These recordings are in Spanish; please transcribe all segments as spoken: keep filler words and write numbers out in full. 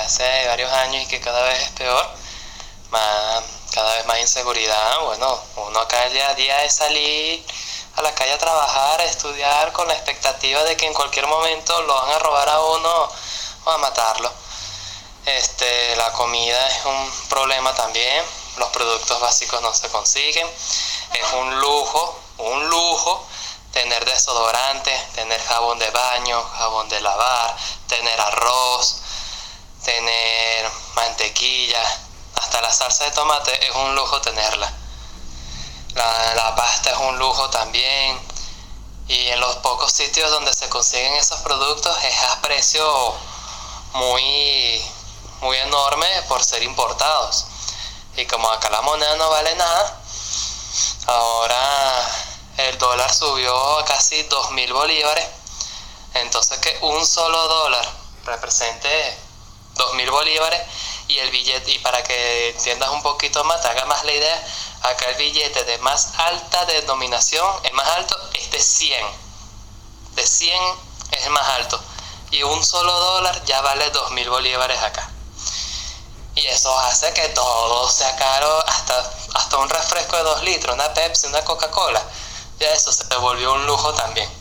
hace varios años y que cada vez es peor, más, cada vez más inseguridad. Bueno, uno acá el día a día es salir a la calle a trabajar, a estudiar con la expectativa de que en cualquier momento lo van a robar a uno o a matarlo. Este, la comida es un problema también, los productos básicos no se consiguen, es un lujo, un lujo tener desodorante, tener jabón de baño, jabón de lavar, tener arroz, tener mantequilla, hasta la salsa de tomate es un lujo tenerla. La, la pasta es un lujo también, y en los pocos sitios donde se consiguen esos productos es a precio muy, muy enorme por ser importados. Y como acá la moneda no vale nada, ahora el dólar subió a casi dos mil bolívares, entonces que un solo dólar represente dos mil bolívares, y el billete, y para que entiendas un poquito más, te haga más la idea, acá el billete de más alta denominación, el más alto es de cien, de cien es el más alto, y un solo dólar ya vale dos mil bolívares acá. Y eso hace que todo sea caro, hasta, hasta un refresco de dos litros, una Pepsi, una Coca-Cola, ya eso se volvió un lujo también.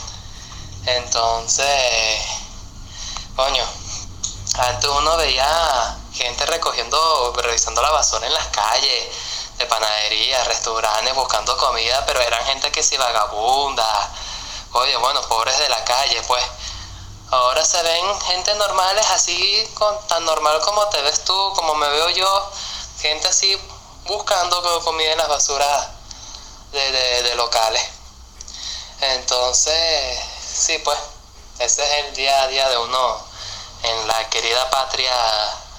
Entonces, coño, antes uno veía gente recogiendo, revisando la basura en las calles, de panaderías, restaurantes, buscando comida, pero eran gente que sí vagabunda, oye, bueno, pobres de la calle, pues. Ahora se ven gente normales, así, con, tan normal como te ves tú, como me veo yo, gente así buscando comida en las basuras de, de, de locales. Entonces, sí, pues, ese es el día a día de uno en la querida patria